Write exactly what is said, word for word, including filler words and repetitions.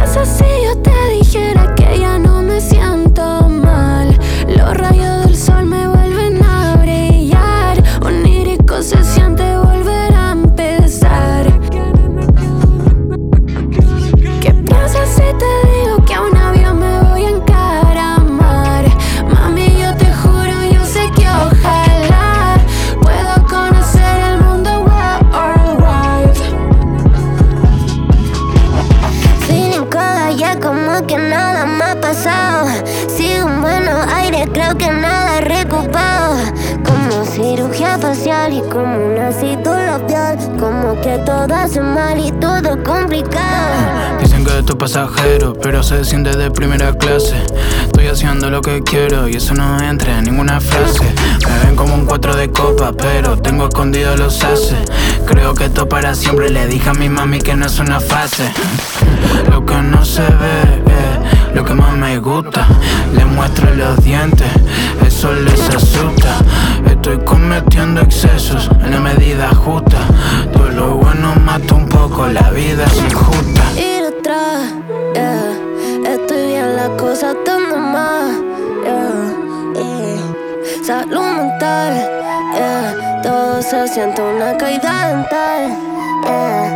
pasa si yo te dijera que ya no me siento mal? Los rayos del sol me vuelven a brillar. Onírico se siente volver a empezar. ¿Qué piensas si te digo que a un avión me voy a encaramar? Mami, yo te juro, yo sé que ojalá puedo conocer el mundo worldwide. Feeling coda, ya como que nada me ha pasado. Sigo en buenos aires, creo que nada he recuperado. Como cirugía facial y como un ácido labial. Como que todo hace mal y todo complicado. Dicen que esto es pasajero, pero se siente de primera clase. Estoy haciendo lo que quiero y eso no entra en ninguna frase. Me ven como un cuatro de copa, pero tengo escondido los haces. Creo que esto para siempre, le dije a mi mami que no es una fase. Lo que no se ve es lo que más me gusta. Le muestro los dientes, eso les asusta. Estoy cometiendo excesos en la medida justa. Todo lo bueno mata un poco, la vida es injusta. Ir atrás, yeah. Estoy bien, la cosa está más, yeah, yeah. Salud mental, yeah. Todo se siente una caída dental, yeah.